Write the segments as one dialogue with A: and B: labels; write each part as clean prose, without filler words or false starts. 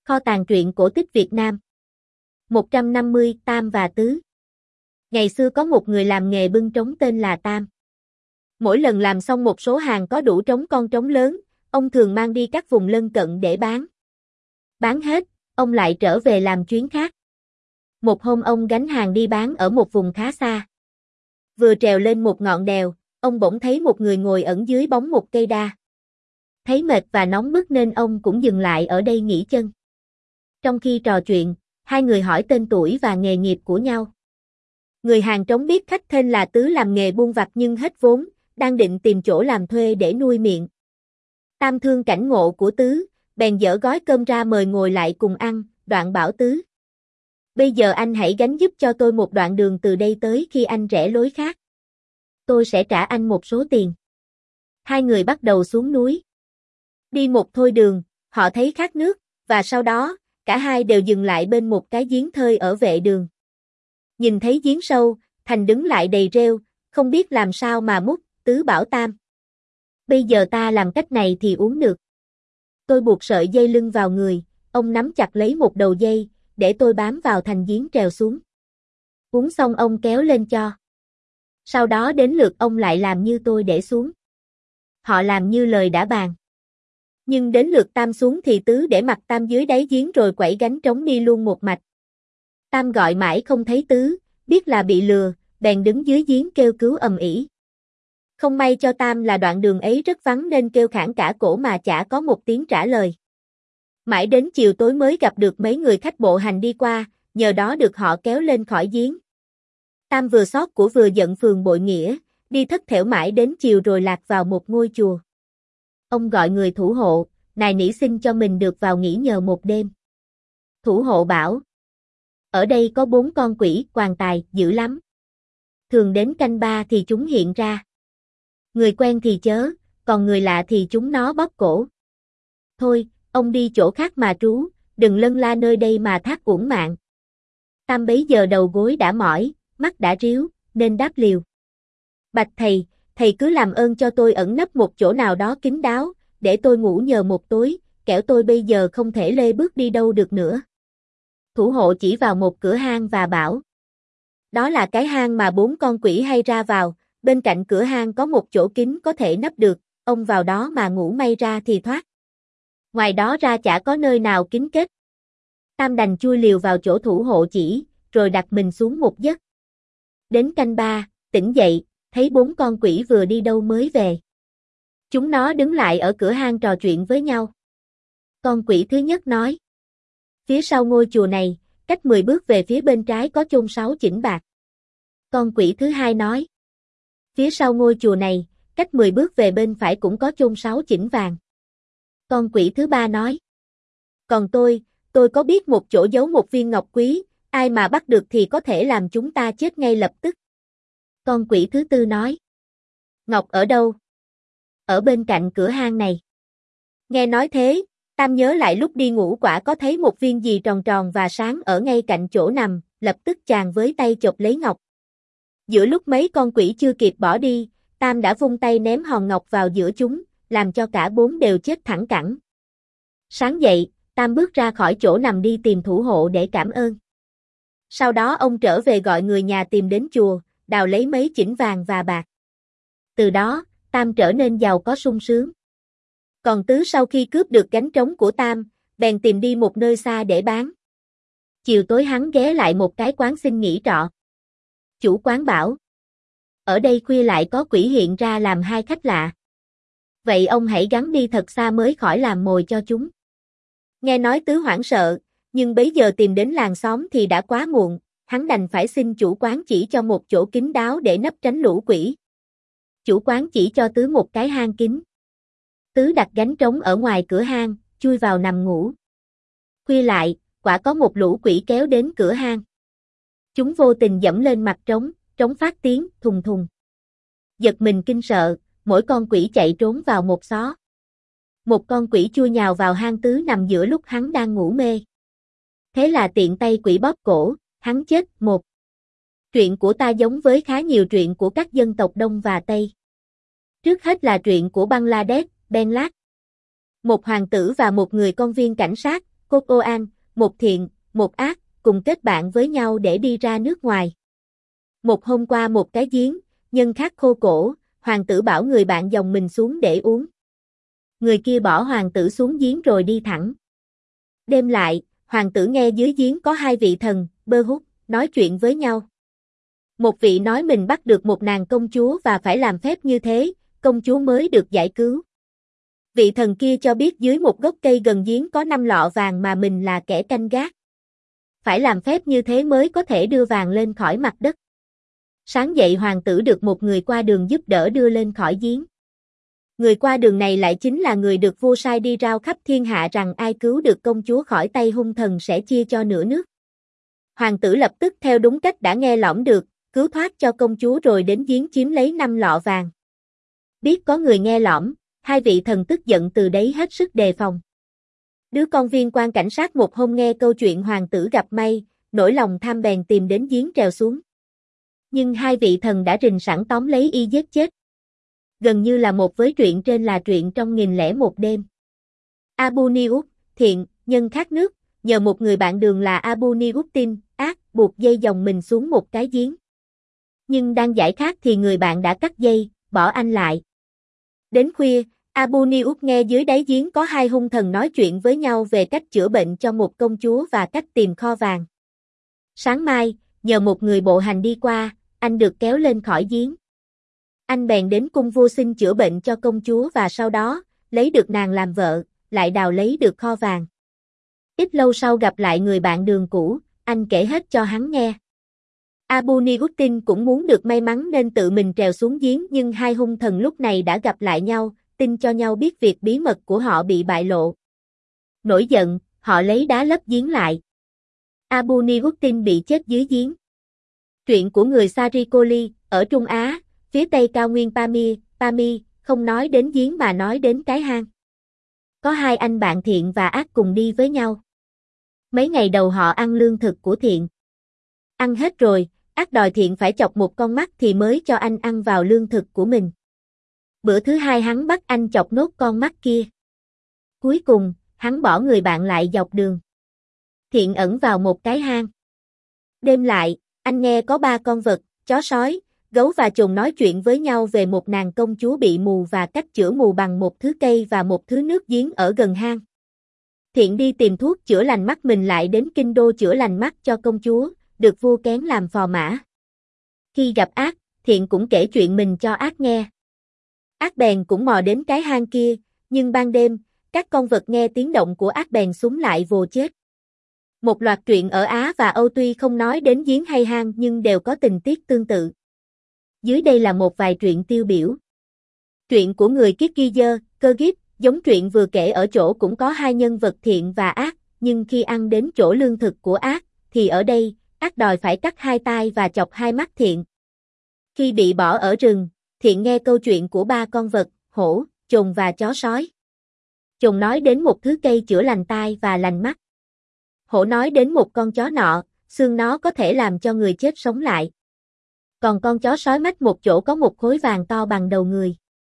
A: Kho tàng truyện cổ tích Việt Nam. 150 Tam và Tứ. Ngày xưa có một người làm nghề bưng trống tên là Tam. Mỗi lần làm xong một số hàng có đủ trống con trống lớn, ông thường mang đi các vùng lân cận để bán. Bán hết, ông lại trở về làm chuyến khác. Một hôm ông gánh hàng đi bán ở một vùng khá xa. Vừa trèo lên một ngọn đèo, ông bỗng thấy một người ngồi ẩn dưới bóng một cây đa. Thấy mệt và nóng bức nên ông cũng dừng lại ở đây nghỉ chân. Trong khi trò chuyện, hai người hỏi tên tuổi và nghề nghiệp của nhau. Người hàng trống biết khách tên là Tứ làm nghề buôn vặt nhưng hết vốn, đang định tìm chỗ làm thuê để nuôi miệng. Tam thương cảnh ngộ của Tứ, bèn dỡ gói cơm ra mời ngồi lại cùng ăn, đoạn bảo Tứ. Bây giờ anh hãy gánh giúp cho tôi một đoạn đường từ đây tới khi anh rẽ lối khác. Tôi sẽ trả anh một số tiền. Hai người bắt đầu xuống núi. Đi một thôi đường, họ thấy khát nước, và sau đó, cả hai đều dừng lại bên một cái giếng thơi ở vệ đường. Nhìn thấy giếng sâu, Thành đứng lại đầy rêu, không biết làm sao mà múc. Tứ bảo Tam. Bây giờ ta làm cách này thì uống được. Tôi buộc sợi dây lưng vào người, ông nắm chặt lấy một đầu dây, để tôi bám vào thành giếng trèo xuống. Uống xong ông kéo lên cho. Sau đó đến lượt ông lại làm như tôi để xuống. Họ làm như lời đã bàn. Nhưng đến lượt Tam xuống thì Tứ để mặt Tam dưới đáy giếng rồi quẩy gánh trống đi luôn một mạch. Tam gọi mãi không thấy Tứ, biết là bị lừa, bèn đứng dưới giếng kêu cứu ầm ĩ. Không may cho Tam là đoạn đường ấy rất vắng nên kêu khản cả cổ mà chả có một tiếng trả lời. Mãi đến chiều tối mới gặp được mấy người khách bộ hành đi qua, nhờ đó được họ kéo lên khỏi giếng. Tam vừa xót của vừa giận phường bội nghĩa, đi thất thểu mãi đến chiều rồi lạc vào một ngôi chùa. Ông gọi người thủ hộ, nài nỉ xin cho mình được vào nghỉ nhờ một đêm. Thủ hộ bảo, ở đây có 4 con quỷ quàng tài dữ lắm. Thường đến canh 3 thì chúng hiện ra. Người quen thì chớ, còn người lạ thì chúng nó bóp cổ. Thôi, ông đi chỗ khác mà trú, đừng lân la nơi đây mà thác uổng mạng. Tam bấy giờ đầu gối đã mỏi, mắt đã ríu, nên đáp liều. Bạch thầy, thầy cứ làm ơn cho tôi ẩn nấp một chỗ nào đó kín đáo, để tôi ngủ nhờ một tối, kẻo tôi bây giờ không thể lê bước đi đâu được nữa. Thủ hộ chỉ vào một cửa hang và bảo. Đó là cái hang mà 4 con quỷ hay ra vào, bên cạnh cửa hang có một chỗ kín có thể nấp được, ông vào đó mà ngủ may ra thì thoát. Ngoài đó ra chả có nơi nào kín kết. Tam đành chui liều vào chỗ thủ hộ chỉ, rồi đặt mình xuống một giấc. Đến canh 3, tỉnh dậy, thấy 4 con quỷ vừa đi đâu mới về. Chúng nó đứng lại ở cửa hang trò chuyện với nhau. Con quỷ thứ nhất nói. Phía sau ngôi chùa này, cách 10 bước về phía bên trái có chôn 6 chỉnh bạc. Con quỷ thứ hai nói. Phía sau ngôi chùa này, cách 10 bước về bên phải cũng có chôn 6 chỉnh vàng. Con quỷ thứ ba nói. Còn tôi có biết một chỗ giấu một viên ngọc quý, ai mà bắt được thì có thể làm chúng ta chết ngay lập tức. Con quỷ thứ tư nói. Ngọc ở đâu? Ở bên cạnh cửa hang này. Nghe nói thế, Tam nhớ lại lúc đi ngủ quả có thấy một viên gì tròn tròn và sáng ở ngay cạnh chỗ nằm, lập tức chàng với tay chộp lấy ngọc. Giữa lúc mấy con quỷ chưa kịp bỏ đi, Tam đã vung tay ném hòn ngọc vào giữa chúng, làm cho cả 4 đều chết thẳng cẳng. Sáng dậy, Tam bước ra khỏi chỗ nằm đi tìm thủ hộ để cảm ơn. Sau đó ông trở về gọi người nhà tìm đến chùa, đào lấy mấy chỉnh vàng và bạc. Từ đó, Tam trở nên giàu có sung sướng. Còn Tứ sau khi cướp được gánh trống của Tam, bèn tìm đi một nơi xa để bán. Chiều tối hắn ghé lại một cái quán xin nghỉ trọ. Chủ quán bảo. Ở đây khuya lại có quỷ hiện ra làm hai khách lạ. Vậy ông hãy gắng đi thật xa mới khỏi làm mồi cho chúng. Nghe nói Tứ hoảng sợ, nhưng bấy giờ tìm đến làng xóm thì đã quá muộn, hắn đành phải xin chủ quán chỉ cho một chỗ kín đáo để nấp tránh lũ quỷ. Chủ quán chỉ cho Tứ một cái hang kín. Tứ đặt gánh trống ở ngoài cửa hang, chui vào nằm ngủ. Khuya lại, quả có một lũ quỷ kéo đến cửa hang. Chúng vô tình dẫm lên mặt trống, trống phát tiếng thùng thùng. Giật mình kinh sợ, mỗi con quỷ chạy trốn vào một xó. Một con quỷ chui nhào vào hang Tứ nằm giữa lúc hắn đang ngủ mê. Thế là tiện tay quỷ bóp cổ, hắn chết một. Truyện của ta giống với khá nhiều truyện của các dân tộc Đông và Tây. Trước hết là truyện của Bangladesh, Benlag. Một hoàng tử và một người con viên cảnh sát, Cocoan, một thiện, một ác, cùng kết bạn với nhau để đi ra nước ngoài. Một hôm qua một cái giếng, nhân khát khô cổ, hoàng tử bảo người bạn dòng mình xuống để uống. Người kia bỏ hoàng tử xuống giếng rồi đi thẳng. Đêm lại, hoàng tử nghe dưới giếng có hai vị thần, bơ hút, nói chuyện với nhau. Một vị nói mình bắt được một nàng công chúa và phải làm phép như thế, công chúa mới được giải cứu. Vị thần kia cho biết dưới một gốc cây gần giếng có 5 lọ vàng mà mình là kẻ canh gác. Phải làm phép như thế mới có thể đưa vàng lên khỏi mặt đất. Sáng dậy hoàng tử được một người qua đường giúp đỡ đưa lên khỏi giếng. Người qua đường này lại chính là người được vua sai đi rao khắp thiên hạ rằng ai cứu được công chúa khỏi tay hung thần sẽ chia cho nửa nước. Hoàng tử lập tức theo đúng cách đã nghe lỏm được, cứu thoát cho công chúa rồi đến giếng chiếm lấy 5 lọ vàng. Biết có người nghe lỏm, hai vị thần tức giận từ đấy hết sức đề phòng. Đứa con viên quan cảnh sát một hôm nghe câu chuyện hoàng tử gặp may, nổi lòng tham bèn tìm đến giếng trèo xuống. Nhưng hai vị thần đã rình sẵn tóm lấy y giết chết. Gần như là một với truyện trên là truyện trong 1001 đêm. Abu Niút, thiện, nhân khát nước, nhờ một người bạn đường là Abu Niutin, ác, buộc dây dòng mình xuống một cái giếng. Nhưng đang giải khát thì người bạn đã cắt dây, bỏ anh lại. Đến khuya, Abu Niút nghe dưới đáy giếng có hai hung thần nói chuyện với nhau về cách chữa bệnh cho một công chúa và cách tìm kho vàng. Sáng mai, nhờ một người bộ hành đi qua, anh được kéo lên khỏi giếng. Anh bèn đến cung vua xin chữa bệnh cho công chúa và sau đó, lấy được nàng làm vợ, lại đào lấy được kho vàng. Ít lâu sau gặp lại người bạn đường cũ, anh kể hết cho hắn nghe. Abu Niutin cũng muốn được may mắn nên tự mình trèo xuống giếng nhưng hai hung thần lúc này đã gặp lại nhau, tin cho nhau biết việc bí mật của họ bị bại lộ. Nổi giận, họ lấy đá lấp giếng lại. Abu Niutin bị chết dưới giếng. Truyện của người Sarikoli, ở Trung Á, phía tây cao nguyên Pami, không nói đến giếng mà nói đến cái hang. Có hai anh bạn thiện và ác cùng đi với nhau. Mấy ngày đầu họ ăn lương thực của thiện. Ăn hết rồi, ác đòi thiện phải chọc một con mắt thì mới cho anh ăn vào lương thực của mình. Bữa thứ hai hắn bắt anh chọc nốt con mắt kia. Cuối cùng, hắn bỏ người bạn lại dọc đường. Thiện ẩn vào một cái hang. Đêm lại, anh nghe có 3 con vật, chó sói, gấu và trùng nói chuyện với nhau về một nàng công chúa bị mù và cách chữa mù bằng một thứ cây và một thứ nước giếng ở gần hang. Thiện đi tìm thuốc chữa lành mắt mình lại đến kinh đô chữa lành mắt cho công chúa, được vua kén làm phò mã. Khi gặp ác, Thiện cũng kể chuyện mình cho ác nghe. Ác bèn cũng mò đến cái hang kia, nhưng ban đêm, các con vật nghe tiếng động của ác bèn súng lại vồ chết. Một loạt truyện ở Á và Âu tuy không nói đến giếng hay hang nhưng đều có tình tiết tương tự. Dưới đây là một vài truyện tiêu biểu. Truyện của người Kirgiz, Kyrgyz, giống truyện vừa kể ở chỗ cũng có hai nhân vật thiện và ác, nhưng khi ăn đến chỗ lương thực của ác, thì ở đây, ác đòi phải cắt hai tai và chọc hai mắt thiện. Khi bị bỏ ở rừng, thiện nghe câu chuyện của 3 con vật, hổ, trùng và chó sói. Trùng nói đến một thứ cây chữa lành tai và lành mắt. Hổ nói đến một con chó nọ, xương nó có thể làm cho người chết sống lại. Còn con chó sói mách một chỗ có một khối vàng to bằng đầu người.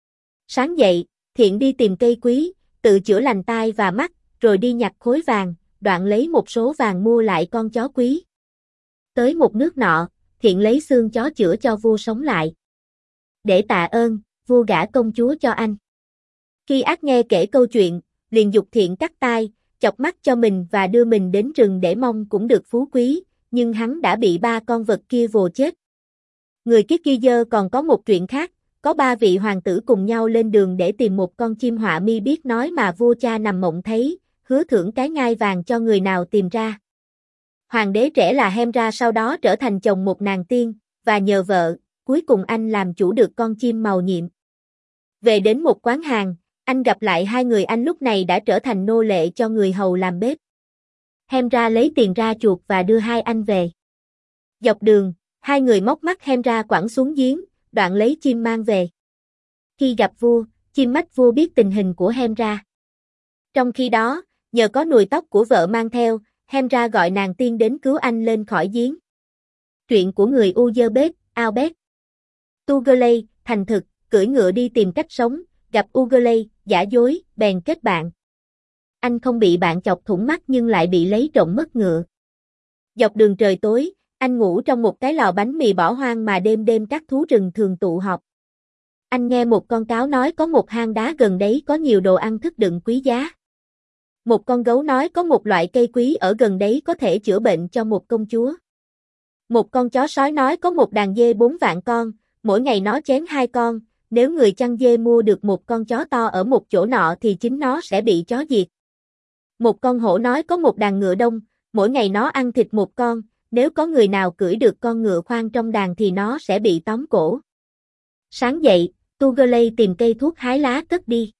A: Sáng dậy, Thiện đi tìm cây quý, tự chữa lành tai và mắt, rồi đi nhặt khối vàng, đoạn lấy một số vàng mua lại con chó quý. Tới một nước nọ, Thiện lấy xương chó chữa cho vua sống lại. Để tạ ơn, vua gả công chúa cho anh. Khi ác nghe kể câu chuyện, liền giục Thiện cắt tai, chọc mắt cho mình và đưa mình đến rừng để mong cũng được phú quý, nhưng hắn đã bị 3 con vật kia vồ chết. Người Kirgiz còn có một truyện khác, có 3 vị hoàng tử cùng nhau lên đường để tìm một con chim họa mi biết nói mà vua cha nằm mộng thấy, hứa thưởng cái ngai vàng cho người nào tìm ra. Hoàng đế trẻ là Hemra sau đó trở thành chồng một nàng tiên, và nhờ vợ, cuối cùng anh làm chủ được con chim màu nhiệm. Về đến một quán hàng, anh gặp lại hai người anh lúc này đã trở thành nô lệ cho người hầu làm bếp. Hemra lấy tiền ra chuộc và đưa hai anh về. Dọc đường, hai người móc mắt Hemra quẳng xuống giếng, đoạn lấy chim mang về. Khi gặp vua, chim mách vua biết tình hình của Hemra. Trong khi đó, nhờ có nùi tóc của vợ mang theo, Hemra gọi nàng tiên đến cứu anh lên khỏi giếng. Truyện của người Uzbek, Albert. Tugeley, thành thực, cưỡi ngựa đi tìm cách sống, gặp Ugeley, giả dối, bèn kết bạn. Anh không bị bạn chọc thủng mắt nhưng lại bị lấy trộm mất ngựa. Dọc đường trời tối, anh ngủ trong một cái lò bánh mì bỏ hoang mà đêm đêm các thú rừng thường tụ họp. Anh nghe một con cáo nói có một hang đá gần đấy có nhiều đồ ăn thức đựng quý giá. Một con gấu nói có một loại cây quý ở gần đấy có thể chữa bệnh cho một công chúa. Một con chó sói nói có một đàn dê 4 vạn con, mỗi ngày nó chén 2 con, nếu người chăn dê mua được một con chó to ở một chỗ nọ thì chính nó sẽ bị chó diệt. Một con hổ nói có một đàn ngựa đông, mỗi ngày nó ăn thịt một con, nếu có người nào cưỡi được con ngựa khoan trong đàn thì nó sẽ bị tóm cổ. Sáng dậy, Tugalay tìm cây thuốc hái lá cất đi.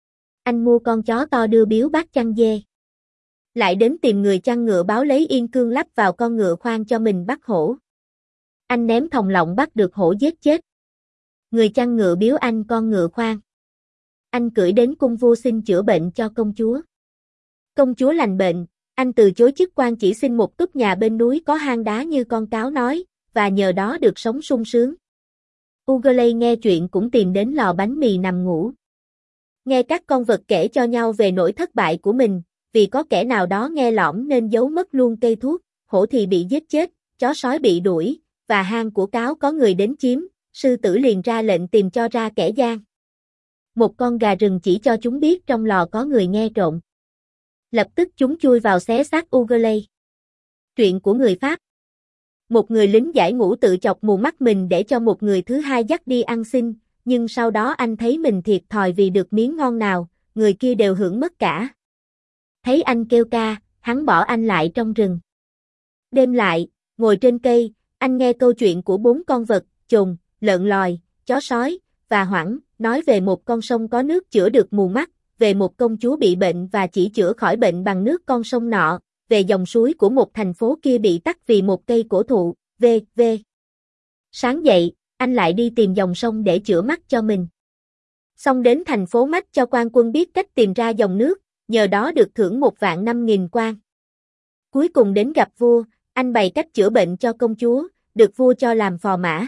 A: Anh mua con chó to đưa biếu bác chăn dê. Lại đến tìm người chăn ngựa báo lấy yên cương lắp vào con ngựa khoan cho mình bắt hổ. Anh ném thòng lọng bắt được hổ giết chết. Người chăn ngựa biếu anh con ngựa khoan. Anh cưỡi đến cung vua xin chữa bệnh cho công chúa. Công chúa lành bệnh, anh từ chối chức quan chỉ xin một túp nhà bên núi có hang đá như con cáo nói, và nhờ đó được sống sung sướng. Tugalay nghe chuyện cũng tìm đến lò bánh mì nằm ngủ. Nghe các con vật kể cho nhau về nỗi thất bại của mình, vì có kẻ nào đó nghe lỏm nên giấu mất luôn cây thuốc, hổ thì bị giết chết, chó sói bị đuổi, và hang của cáo có người đến chiếm, sư tử liền ra lệnh tìm cho ra kẻ gian. Một con gà rừng chỉ cho chúng biết trong lò có người nghe trộm. Lập tức chúng chui vào xé xác Tugalay. Truyện của người Pháp. Một người lính giải ngũ tự chọc mù mắt mình để cho một người thứ hai dắt đi ăn xin, nhưng sau đó anh thấy mình thiệt thòi vì được miếng ngon nào, người kia đều hưởng mất cả. Thấy anh kêu ca, hắn bỏ anh lại trong rừng. Đêm lại, ngồi trên cây, anh nghe câu chuyện của 4 con vật, trồn, lợn lòi, chó sói, và hoảng, nói về một con sông có nước chữa được mù mắt, về một công chúa bị bệnh và chỉ chữa khỏi bệnh bằng nước con sông nọ, về dòng suối của một thành phố kia bị tắc vì một cây cổ thụ, v.v. Sáng dậy, anh lại đi tìm dòng sông để chữa mắt cho mình. Xong đến thành phố Mách cho quan quân biết cách tìm ra dòng nước, nhờ đó được thưởng 1.500.000 quan. Cuối cùng đến gặp vua, anh bày cách chữa bệnh cho công chúa, được vua cho làm phò mã.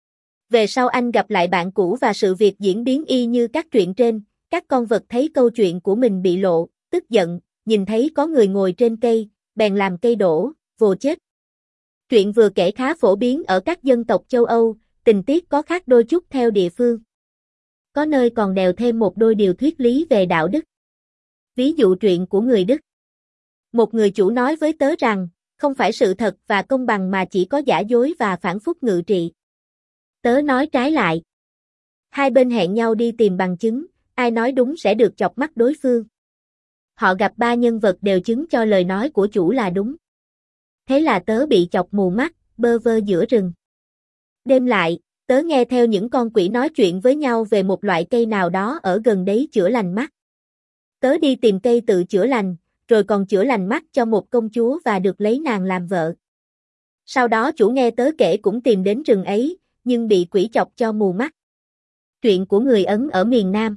A: Về sau anh gặp lại bạn cũ và sự việc diễn biến y như các truyện trên, các con vật thấy câu chuyện của mình bị lộ, tức giận, nhìn thấy có người ngồi trên cây, bèn làm cây đổ, vồ chết. Truyện vừa kể khá phổ biến ở các dân tộc châu Âu, tình tiết có khác đôi chút theo địa phương. Có nơi còn đèo thêm một đôi điều thuyết lý về đạo đức. Ví dụ truyện của người Đức. Một người chủ nói với tớ rằng, không phải sự thật và công bằng mà chỉ có giả dối và phản phúc ngự trị. Tớ nói trái lại. Hai bên hẹn nhau đi tìm bằng chứng, ai nói đúng sẽ được chọc mắt đối phương. Họ gặp 3 nhân vật đều chứng cho lời nói của chủ là đúng. Thế là tớ bị chọc mù mắt, bơ vơ giữa rừng. Đêm lại, tớ nghe theo những con quỷ nói chuyện với nhau về một loại cây nào đó ở gần đấy chữa lành mắt. Tớ đi tìm cây tự chữa lành, rồi còn chữa lành mắt cho một công chúa và được lấy nàng làm vợ. Sau đó chủ nghe tớ kể cũng tìm đến rừng ấy, nhưng bị quỷ chọc cho mù mắt. Truyện của người Ấn ở miền Nam.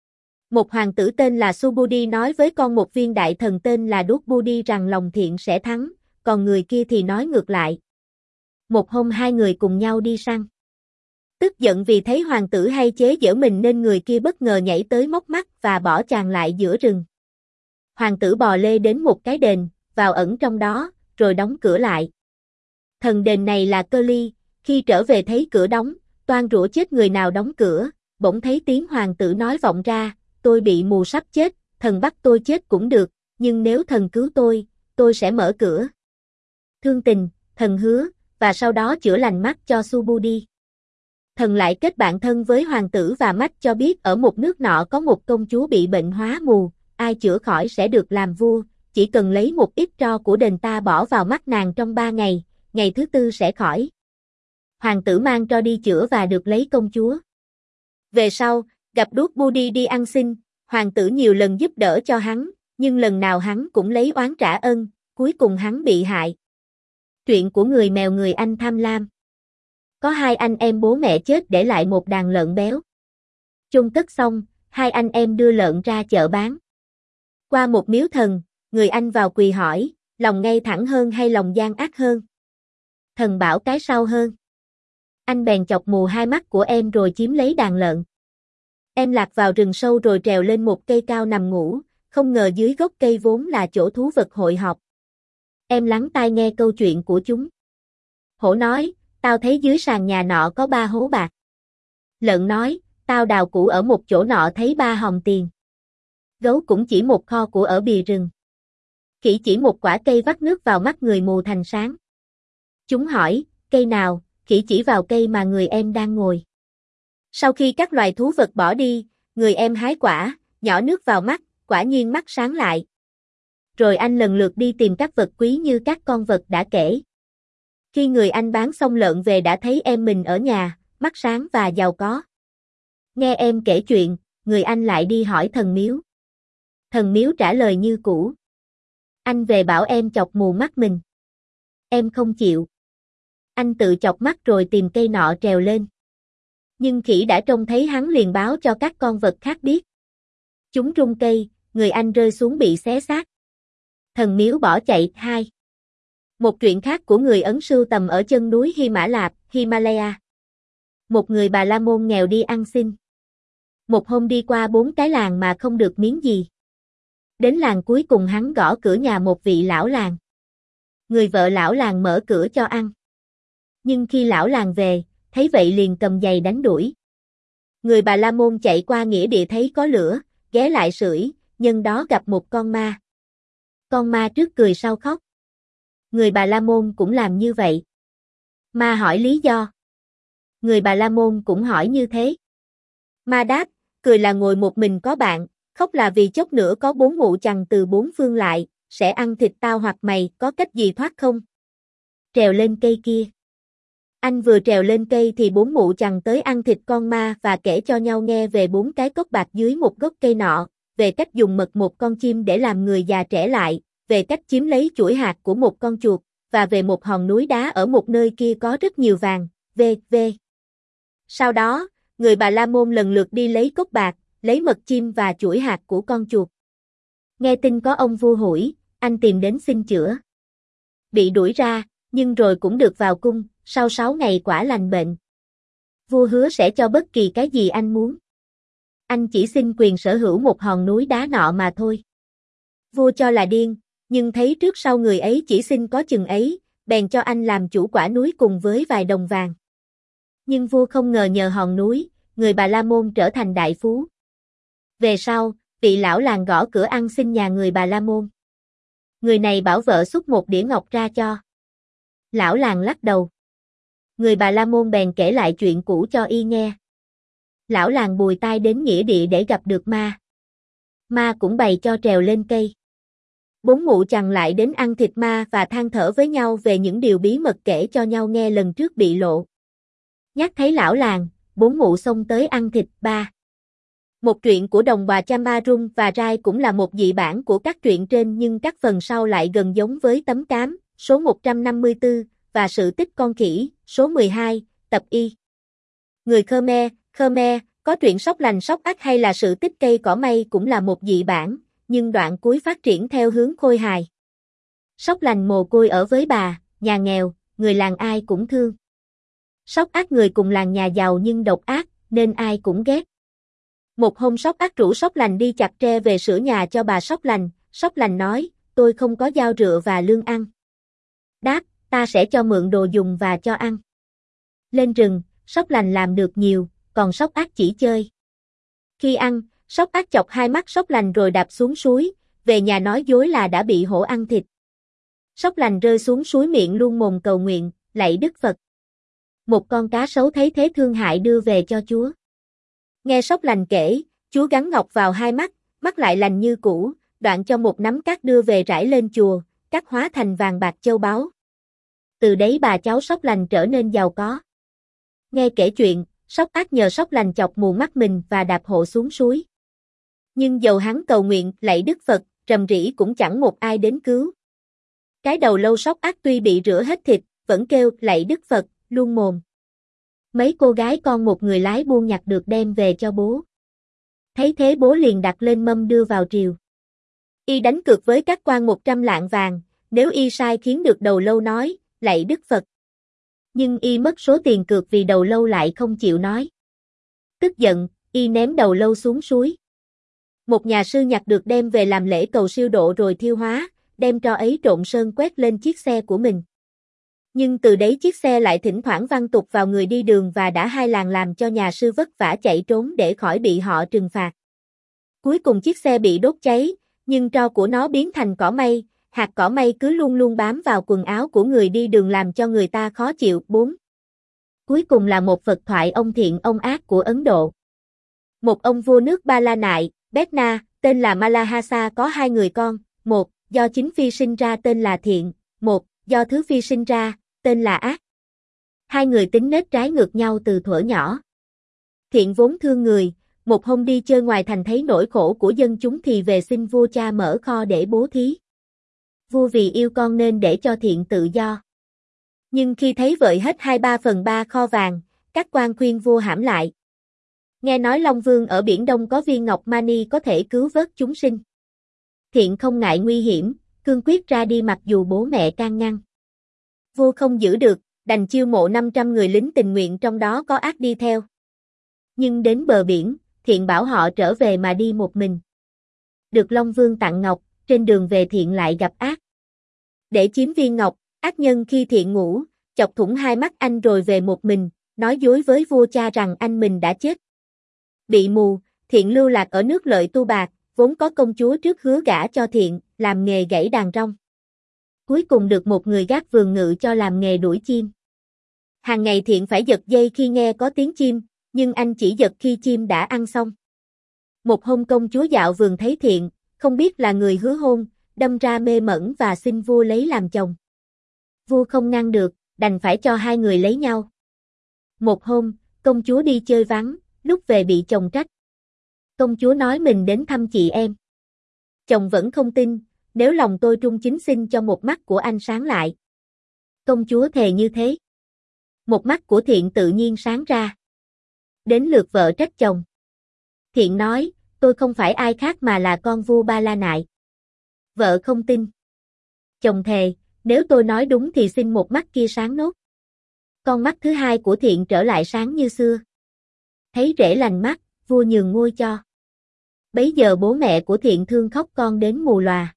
A: Một hoàng tử tên là Subudi nói với con một viên đại thần tên là Dukbudi rằng lòng thiện sẽ thắng, còn người kia thì nói ngược lại. Một hôm hai người cùng nhau đi săn. Tức giận vì thấy hoàng tử hay chế giễu mình nên người kia bất ngờ nhảy tới móc mắt và bỏ chàng lại giữa rừng. Hoàng tử bò lê đến một cái đền, vào ẩn trong đó, rồi đóng cửa lại. Thần đền này là Cơ Ly, khi trở về thấy cửa đóng, toan rủa chết người nào đóng cửa, bỗng thấy tiếng hoàng tử nói vọng ra, tôi bị mù sắp chết, thần bắt tôi chết cũng được, nhưng nếu thần cứu tôi sẽ mở cửa. Thương tình, thần hứa, và sau đó chữa lành mắt cho Subudi. Thần lại kết bạn thân với hoàng tử và mắt cho biết ở một nước nọ có một công chúa bị bệnh hóa mù, ai chữa khỏi sẽ được làm vua, chỉ cần lấy một ít tro của đền ta bỏ vào mắt nàng trong 3 ngày, ngày thứ 4 sẽ khỏi. Hoàng tử mang tro đi chữa và được lấy công chúa. Về sau, gặp Dukbudi đi ăn xin, hoàng tử nhiều lần giúp đỡ cho hắn, nhưng lần nào hắn cũng lấy oán trả ân, cuối cùng hắn bị hại. Truyện của người mèo người Anh tham lam. Có 2 anh em bố mẹ chết để lại một đàn lợn béo. Chôn cất xong, 2 anh em đưa lợn ra chợ bán. Qua một miếu thần, người anh vào quỳ hỏi, lòng ngay thẳng hơn hay lòng gian ác hơn? Thần bảo cái sau hơn. Anh bèn chọc mù 2 mắt của em rồi chiếm lấy đàn lợn. Em lạc vào rừng sâu rồi trèo lên một cây cao nằm ngủ, không ngờ dưới gốc cây vốn là chỗ thú vật hội họp. Em lắng tai nghe câu chuyện của chúng. Hổ nói, tao thấy dưới sàn nhà nọ có 3 hố bạc. Lợn nói, tao đào củ ở một chỗ nọ thấy 3 hòm tiền. Gấu cũng chỉ một kho của ở bìa rừng. Khỉ chỉ một quả cây vắt nước vào mắt người mù thành sáng. Chúng hỏi, cây nào? Khỉ chỉ vào cây mà người em đang ngồi. Sau khi các loài thú vật bỏ đi, người em hái quả, nhỏ nước vào mắt, quả nhiên mắt sáng lại. Rồi anh lần lượt đi tìm các vật quý như các con vật đã kể. Khi người anh bán xong lợn về đã thấy em mình ở nhà, mắt sáng và giàu có. Nghe em kể chuyện, người anh lại đi hỏi thần miếu. Thần miếu trả lời như cũ. Anh về bảo em chọc mù mắt mình. Em không chịu. Anh tự chọc mắt rồi tìm cây nọ trèo lên. Nhưng khỉ đã trông thấy hắn liền báo cho các con vật khác biết. Chúng rung cây, người anh rơi xuống bị xé xác. Thần miếu bỏ chạy. 2. Một truyện khác của người Ấn sưu tầm ở chân núi Hy Mã Lạp, Himalaya. Một người Bà La Môn nghèo đi ăn xin. Một hôm đi qua 4 cái làng mà không được miếng gì. Đến làng cuối cùng hắn gõ cửa nhà một vị lão làng. Người vợ lão làng mở cửa cho ăn. Nhưng khi lão làng về, thấy vậy liền cầm giày đánh đuổi. Người Bà La Môn chạy qua nghĩa địa thấy có lửa, ghé lại sưởi, nhân đó gặp một con ma. Con ma trước cười sau khóc. Người Bà La Môn cũng làm như vậy. Ma hỏi lý do. Người Bà La Môn cũng hỏi như thế. Ma đáp, cười là ngồi một mình có bạn, khóc là vì chốc nữa có 4 mụ chằn từ 4 phương lại, sẽ ăn thịt tao hoặc mày, có cách gì thoát không? Trèo lên cây kia. Anh vừa trèo lên cây thì 4 mụ chằn tới ăn thịt con ma và kể cho nhau nghe về 4 cái cốc bạc dưới một gốc cây nọ, về cách dùng mật một con chim để làm người già trẻ lại, về cách chiếm lấy chuỗi hạt của một con chuột, và về một hòn núi đá ở một nơi kia có rất nhiều vàng, v.v. Sau đó, người Bà La Môn lần lượt đi lấy cốc bạc, lấy mật chim và chuỗi hạt của con chuột. Nghe tin có ông vua hủi, anh tìm đến xin chữa. Bị đuổi ra, nhưng rồi cũng được vào cung, sau 6 ngày quả lành bệnh. Vua hứa sẽ cho bất kỳ cái gì anh muốn. Anh chỉ xin quyền sở hữu một hòn núi đá nọ mà thôi. Vua cho là điên, nhưng thấy trước sau người ấy chỉ xin có chừng ấy, bèn cho anh làm chủ quả núi cùng với vài đồng vàng. Nhưng vua không ngờ nhờ hòn núi, người Bà La Môn trở thành đại phú. Về sau, vị lão làng gõ cửa ăn xin nhà người Bà La Môn. Người này bảo vợ xúc một đĩa ngọc ra cho. Lão làng lắc đầu. Người Bà La Môn bèn kể lại chuyện cũ cho y nghe. Lão làng bùi tai đến nghĩa địa để gặp được ma. Ma cũng bày cho trèo lên cây. 4 mụ chằn lại đến ăn thịt ma và than thở với nhau về những điều bí mật kể cho nhau nghe lần trước bị lộ. Nhắc thấy lão làng, 4 mụ xông tới ăn thịt. 3. Một truyện của đồng bà Chamarun và Rai cũng là một dị bản của các truyện trên nhưng các phần sau lại gần giống với Tấm Cám, số 154, và Sự tích con khỉ, số 12, tập Y. Người Khmer, có truyện Sóc Lành Sóc Ác hay là Sự tích cây cỏ mây cũng là một dị bản, nhưng đoạn cuối phát triển theo hướng khôi hài. Sóc Lành mồ côi ở với bà, nhà nghèo, người làng ai cũng thương. Sóc Ác người cùng làng nhà giàu nhưng độc ác, nên ai cũng ghét. Một hôm Sóc Ác rủ Sóc Lành đi chặt tre về sửa nhà cho bà Sóc Lành nói, tôi không có dao rựa và lương ăn. Đáp, ta sẽ cho mượn đồ dùng và cho ăn. Lên rừng, Sóc Lành làm được nhiều, còn Sóc Ác chỉ chơi. Khi ăn, Sóc Ác chọc hai mắt Sóc Lành rồi đạp xuống suối, về nhà nói dối là đã bị hổ ăn thịt. Sóc Lành rơi xuống suối miệng luôn mồm cầu nguyện, lạy Đức Phật. Một con cá sấu thấy thế thương hại đưa về cho Chúa. Nghe Sóc Lành kể, Chúa gắn ngọc vào hai mắt, mắt lại lành như cũ, đoạn cho một nắm cát đưa về rải lên chùa, cát hóa thành vàng bạc châu báu. Từ đấy bà cháu Sóc Lành trở nên giàu có. Nghe kể chuyện, Sóc Ác nhờ Sóc Lành chọc mù mắt mình và đạp hộ xuống suối. Nhưng dầu hắn cầu nguyện, lạy Đức Phật, rầm rĩ cũng chẳng một ai đến cứu. Cái đầu lâu Sóc Ác tuy bị rửa hết thịt, vẫn kêu, lạy Đức Phật, luôn mồm. Mấy cô gái con một người lái buôn nhặt được đem về cho bố. Thấy thế bố liền đặt lên mâm đưa vào triều. Y đánh cược với các quan 100 lạng vàng, nếu y sai khiến được đầu lâu nói, lạy Đức Phật. Nhưng y mất số tiền cược vì đầu lâu lại không chịu nói. Tức giận, y ném đầu lâu xuống suối. Một nhà sư nhặt được đem về làm lễ cầu siêu độ rồi thiêu hóa, đem tro ấy trộn sơn quét lên chiếc xe của mình. Nhưng từ đấy chiếc xe lại thỉnh thoảng văng tục vào người đi đường và đã hai làng làm cho nhà sư vất vả chạy trốn để khỏi bị họ trừng phạt. Cuối cùng chiếc xe bị đốt cháy, nhưng tro của nó biến thành cỏ mây, hạt cỏ mây cứ luôn luôn bám vào quần áo của người đi đường làm cho người ta khó chịu. 4. Cuối cùng là một Phật thoại ông thiện ông ác của Ấn Độ. Một ông vua nước Ba La Nại, Betna, tên là Malahasa có hai người con, một do chính phi sinh ra tên là Thiện, một do thứ phi sinh ra, tên là Ác. Hai người tính nết trái ngược nhau từ thuở nhỏ. Thiện vốn thương người, một hôm đi chơi ngoài thành thấy nỗi khổ của dân chúng thì về xin vua cha mở kho để bố thí. Vua vì yêu con nên để cho Thiện tự do. Nhưng khi thấy vợi hết 2/3 kho vàng, các quan khuyên vua hãm lại. Nghe nói Long Vương ở Biển Đông có viên ngọc mani có thể cứu vớt chúng sinh. Thiện không ngại nguy hiểm, cương quyết ra đi mặc dù bố mẹ can ngăn. Vua không giữ được, đành chiêu mộ 500 người lính tình nguyện trong đó có Ác đi theo. Nhưng đến bờ biển, Thiện bảo họ trở về mà đi một mình. Được Long Vương tặng ngọc, trên đường về Thiện lại gặp Ác. Để chiếm viên ngọc, Ác nhân khi Thiện ngủ, chọc thủng hai mắt anh rồi về một mình, nói dối với vua cha rằng anh mình đã chết. Bị mù, Thiện lưu lạc ở nước Lợi Tu Bạc, vốn có công chúa trước hứa gả cho Thiện, làm nghề gãy đàn rong. Cuối cùng được một người gác vườn ngự cho làm nghề đuổi chim. Hàng ngày Thiện phải giật dây khi nghe có tiếng chim, nhưng anh chỉ giật khi chim đã ăn xong. Một hôm công chúa dạo vườn thấy Thiện, không biết là người hứa hôn, đâm ra mê mẩn và xin vua lấy làm chồng. Vua không ngăn được, đành phải cho hai người lấy nhau. Một hôm, công chúa đi chơi vắng, lúc về bị chồng trách. Công chúa nói mình đến thăm chị em. Chồng vẫn không tin, nếu lòng tôi trung chính xin cho một mắt của anh sáng lại. Công chúa thề như thế. Một mắt của Thiện tự nhiên sáng ra. Đến lượt vợ trách chồng. Thiện nói, tôi không phải ai khác mà là con vua Ba La Nại. Vợ không tin. Chồng thề, nếu tôi nói đúng thì xin một mắt kia sáng nốt. Con mắt thứ hai của Thiện trở lại sáng như xưa. Thấy rể lành mắt, vua nhường ngôi cho. Bấy giờ bố mẹ của Thiện thương khóc con đến mù lòa.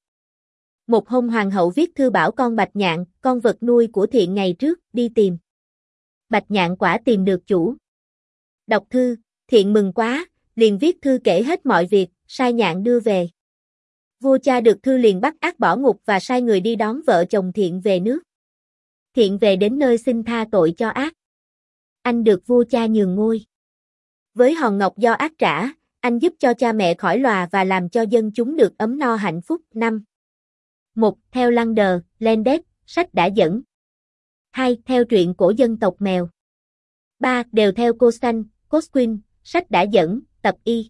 A: Một hôm hoàng hậu viết thư bảo con Bạch Nhạn, con vật nuôi của Thiện ngày trước, đi tìm. Bạch Nhạn quả tìm được chủ. Đọc thư, Thiện mừng quá, liền viết thư kể hết mọi việc, sai Nhạn đưa về. Vua cha được thư liền bắt Ác bỏ ngục và sai người đi đón vợ chồng Thiện về nước. Thiện về đến nơi xin tha tội cho Ác. Anh được vua cha nhường ngôi. Với hòn ngọc do Ác trả, anh giúp cho cha mẹ khỏi lòa và làm cho dân chúng được ấm no hạnh phúc. 5. 1. Theo Lander, Landet, sách đã dẫn. 2. Theo truyện cổ dân tộc mèo. 3. Đều theo Costan, Cosquin, sách đã dẫn, tập y.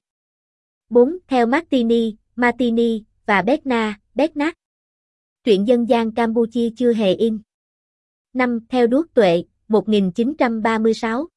A: 4. Theo Martini, Martini, và Betna, Betnat. Truyện dân gian Campuchia chưa hề in. 5. Theo Đuốc Tuệ, 1936.